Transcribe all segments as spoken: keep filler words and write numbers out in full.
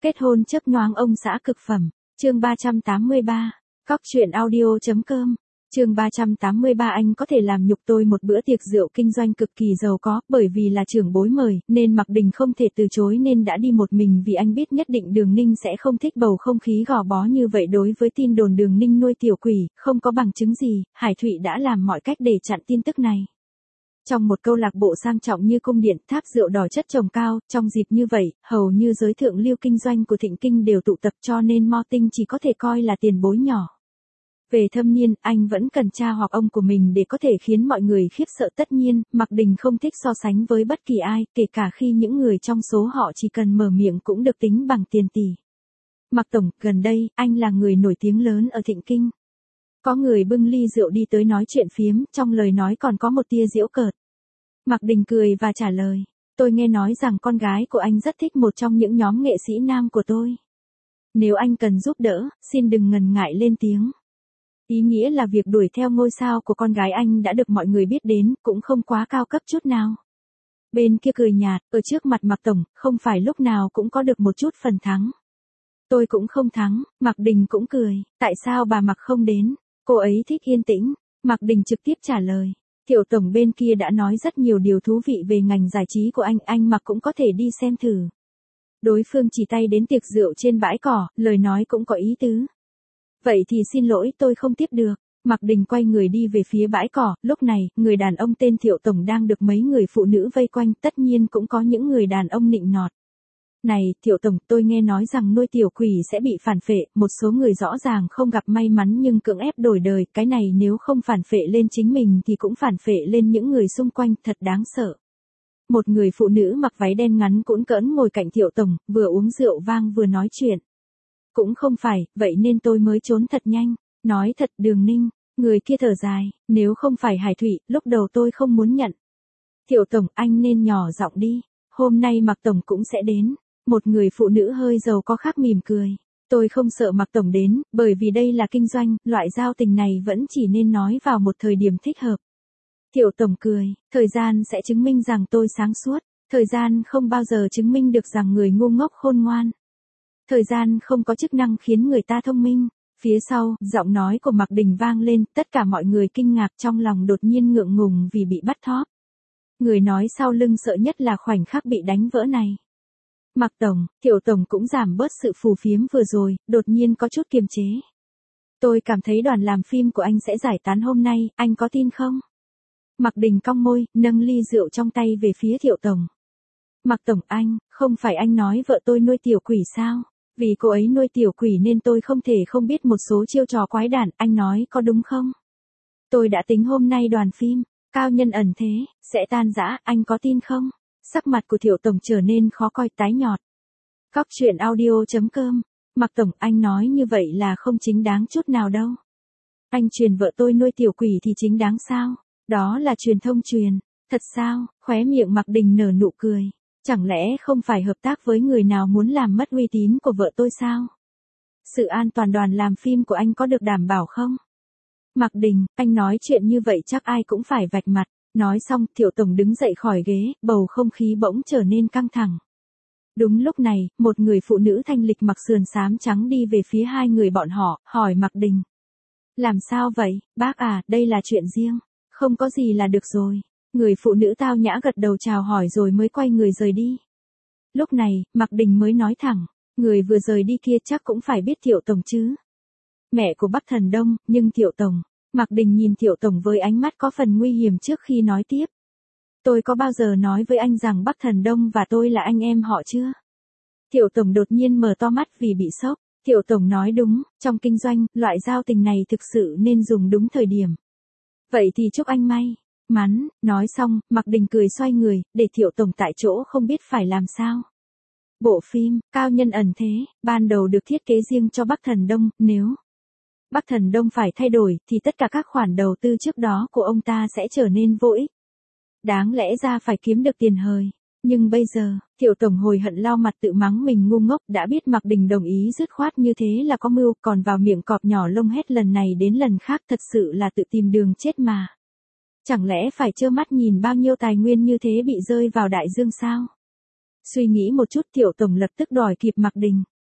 Kết hôn chớp nhoáng ông xã cực phẩm, chương ba trăm tám mươi ba, cóc truyện audio.com, chương ba trăm tám mươi ba anh có thể làm nhục tôi một bữa tiệc rượu kinh doanh cực kỳ giàu có, bởi vì là trưởng bối mời, nên Mạc Đình không thể từ chối nên đã đi một mình vì anh biết nhất định Đường Ninh sẽ không thích bầu không khí gò bó như vậy. Đối với tin đồn Đường Ninh nuôi tiểu quỷ, không có bằng chứng gì, Hải Thụy đã làm mọi cách để chặn tin tức này. Trong một câu lạc bộ sang trọng như cung điện, tháp rượu đỏ chất trồng cao, trong dịp như vậy, hầu như giới thượng lưu kinh doanh của Thịnh Kinh đều tụ tập, cho nên Mo Tinh chỉ có thể coi là tiền bối nhỏ. Về thâm niên, anh vẫn cần cha hoặc ông của mình để có thể khiến mọi người khiếp sợ. Tất nhiên, Mạc Đình không thích so sánh với bất kỳ ai, kể cả khi những người trong số họ chỉ cần mở miệng cũng được tính bằng tiền tỷ. Mạc Tổng, gần đây, anh là người nổi tiếng lớn ở Thịnh Kinh. Có người bưng ly rượu đi tới nói chuyện phiếm, trong lời nói còn có một tia giễu cợt. Mạc Đình cười và trả lời, tôi nghe nói rằng con gái của anh rất thích một trong những nhóm nghệ sĩ nam của tôi. Nếu anh cần giúp đỡ, xin đừng ngần ngại lên tiếng. Ý nghĩa là việc đuổi theo ngôi sao của con gái anh đã được mọi người biết đến, cũng không quá cao cấp chút nào. Bên kia cười nhạt, ở trước mặt Mạc Tổng, không phải lúc nào cũng có được một chút phần thắng. Tôi cũng không thắng, Mạc Đình cũng cười, tại sao bà Mạc không đến? Cô ấy thích yên tĩnh. Mạc Đình trực tiếp trả lời. Thiệu Tổng bên kia đã nói rất nhiều điều thú vị về ngành giải trí của anh, anh Mạc cũng có thể đi xem thử. Đối phương chỉ tay đến tiệc rượu trên bãi cỏ, lời nói cũng có ý tứ. Vậy thì xin lỗi, tôi không tiếp được. Mạc Đình quay người đi về phía bãi cỏ, lúc này, người đàn ông tên Thiệu Tổng đang được mấy người phụ nữ vây quanh, tất nhiên cũng có những người đàn ông nịnh nọt. Này, Thiệu Tổng, tôi nghe nói rằng nuôi tiểu quỷ sẽ bị phản phệ, một số người rõ ràng không gặp may mắn nhưng cưỡng ép đổi đời, cái này nếu không phản phệ lên chính mình thì cũng phản phệ lên những người xung quanh, thật đáng sợ. Một người phụ nữ mặc váy đen ngắn cũn cỡn ngồi cạnh Thiệu Tổng, vừa uống rượu vang vừa nói chuyện. Cũng không phải, vậy nên tôi mới trốn thật nhanh. Nói thật, Đường Ninh, người kia thở dài, nếu không phải Hải Thụy, lúc đầu tôi không muốn nhận. Thiệu Tổng, anh nên nhỏ giọng đi, hôm nay Mạc Tổng cũng sẽ đến. Một người phụ nữ hơi giàu có khác mỉm cười. Tôi không sợ Mạc Tổng đến, bởi vì đây là kinh doanh, loại giao tình này vẫn chỉ nên nói vào một thời điểm thích hợp. Thiệu Tổng cười, thời gian sẽ chứng minh rằng tôi sáng suốt, thời gian không bao giờ chứng minh được rằng người ngu ngốc khôn ngoan. Thời gian không có chức năng khiến người ta thông minh. Phía sau, giọng nói của Mạc Đình vang lên, tất cả mọi người kinh ngạc, trong lòng đột nhiên ngượng ngùng vì bị bắt thóp. Người nói sau lưng sợ nhất là khoảnh khắc bị đánh vỡ này. Mạc Tổng, Thiệu Tổng cũng giảm bớt sự phù phiếm vừa rồi, đột nhiên có chút kiềm chế. Tôi cảm thấy đoàn làm phim của anh sẽ giải tán hôm nay, anh có tin không? Mạc Đình cong môi, nâng ly rượu trong tay về phía Thiệu Tổng. Mạc Tổng, anh, không phải anh nói vợ tôi nuôi tiểu quỷ sao? Vì cô ấy nuôi tiểu quỷ nên tôi không thể không biết một số chiêu trò quái đản, anh nói có đúng không? Tôi đã tính hôm nay đoàn phim, cao nhân ẩn thế, sẽ tan rã, anh có tin không? Sắc mặt của Thiệu Tổng trở nên khó coi, tái nhọt. Cóc truyện audio.com, Mạc Tổng, anh nói như vậy là không chính đáng chút nào đâu. Anh truyền vợ tôi nuôi tiểu quỷ thì chính đáng sao? Đó là truyền thông truyền. Thật sao? Khóe miệng Mạc Đình nở nụ cười. Chẳng lẽ không phải hợp tác với người nào muốn làm mất uy tín của vợ tôi sao? Sự an toàn đoàn làm phim của anh có được đảm bảo không? Mạc Đình, anh nói chuyện như vậy chắc ai cũng phải vạch mặt. Nói xong, Thiệu Tổng đứng dậy khỏi ghế, bầu không khí bỗng trở nên căng thẳng. Đúng lúc này, một người phụ nữ thanh lịch mặc sườn xám trắng đi về phía hai người bọn họ, hỏi Mạc Đình. Làm sao vậy, bác à, đây là chuyện riêng. Không có gì là được rồi. Người phụ nữ tao nhã gật đầu chào hỏi rồi mới quay người rời đi. Lúc này, Mạc Đình mới nói thẳng, người vừa rời đi kia chắc cũng phải biết Thiệu Tổng chứ. Mẹ của Bắc Thần Đông, nhưng Thiệu Tổng. Mạc Đình nhìn Thiệu Tổng với ánh mắt có phần nguy hiểm trước khi nói tiếp. Tôi có bao giờ nói với anh rằng Bắc Thần Đông và tôi là anh em họ chưa? Thiệu Tổng đột nhiên mở to mắt vì bị sốc. Thiệu Tổng nói đúng, trong kinh doanh, loại giao tình này thực sự nên dùng đúng thời điểm. Vậy thì chúc anh may mắn. Nói xong, Mạc Đình cười xoay người, để Thiệu Tổng tại chỗ không biết phải làm sao. Bộ phim, cao nhân ẩn thế, ban đầu được thiết kế riêng cho Bắc Thần Đông, nếu Bắc Thần Đông phải thay đổi, thì tất cả các khoản đầu tư trước đó của ông ta sẽ trở nên vô ích. Đáng lẽ ra phải kiếm được tiền hời. Nhưng bây giờ, Thiệu Tổng hồi hận lau mặt tự mắng mình ngu ngốc, đã biết Mạc Đình đồng ý dứt khoát như thế là có mưu, còn vào miệng cọp nhỏ lông hết lần này đến lần khác, thật sự là tự tìm đường chết mà. Chẳng lẽ phải trơ mắt nhìn bao nhiêu tài nguyên như thế bị rơi vào đại dương sao? Suy nghĩ một chút, Thiệu Tổng lập tức đòi kịp Mạc Đình.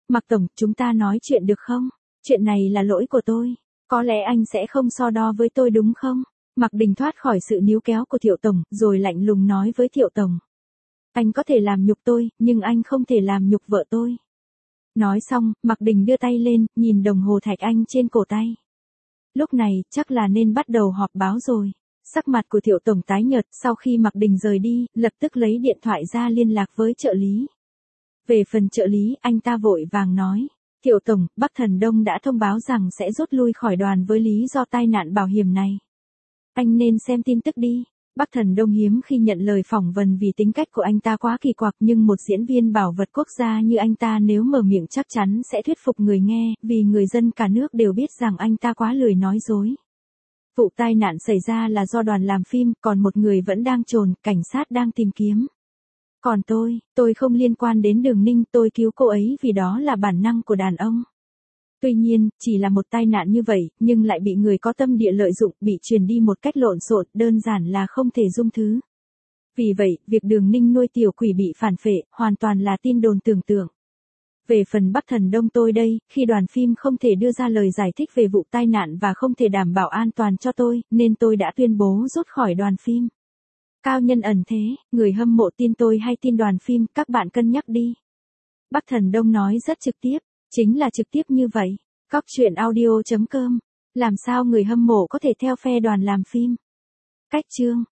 Mạc Tổng, chúng ta nói chuyện được không? Chuyện này là lỗi của tôi. Có lẽ anh sẽ không so đo với tôi đúng không? Mạc Đình thoát khỏi sự níu kéo của Thiệu Tổng, rồi lạnh lùng nói với Thiệu Tổng. Anh có thể làm nhục tôi, nhưng anh không thể làm nhục vợ tôi. Nói xong, Mạc Đình đưa tay lên, nhìn đồng hồ thạch anh trên cổ tay. Lúc này, chắc là nên bắt đầu họp báo rồi. Sắc mặt của Thiệu Tổng tái nhợt, sau khi Mạc Đình rời đi, lập tức lấy điện thoại ra liên lạc với trợ lý. Về phần trợ lý, anh ta vội vàng nói. Thiệu Tổng, Bắc Thần Đông đã thông báo rằng sẽ rút lui khỏi đoàn với lý do tai nạn bảo hiểm này. Anh nên xem tin tức đi. Bắc Thần Đông hiếm khi nhận lời phỏng vấn vì tính cách của anh ta quá kỳ quặc, nhưng một diễn viên bảo vật quốc gia như anh ta nếu mở miệng chắc chắn sẽ thuyết phục người nghe, vì người dân cả nước đều biết rằng anh ta quá lười nói dối. Vụ tai nạn xảy ra là do đoàn làm phim, còn một người vẫn đang trồn, cảnh sát đang tìm kiếm. Còn tôi, tôi không liên quan đến Đường Ninh, tôi cứu cô ấy vì đó là bản năng của đàn ông. Tuy nhiên, chỉ là một tai nạn như vậy, nhưng lại bị người có tâm địa lợi dụng, bị truyền đi một cách lộn xộn, đơn giản là không thể dung thứ. Vì vậy, việc Đường Ninh nuôi tiểu quỷ bị phản phệ, hoàn toàn là tin đồn tưởng tượng. Về phần Bắc Thần Đông tôi đây, khi đoàn phim không thể đưa ra lời giải thích về vụ tai nạn và không thể đảm bảo an toàn cho tôi, nên tôi đã tuyên bố rút khỏi đoàn phim. Cao nhân ẩn thế, người hâm mộ tin tôi hay tin đoàn phim, các bạn cân nhắc đi. Bắc Thần Đông nói rất trực tiếp, chính là trực tiếp như vậy. Cóc truyện audio chấm com. Làm sao người hâm mộ có thể theo phe đoàn làm phim? Cách chương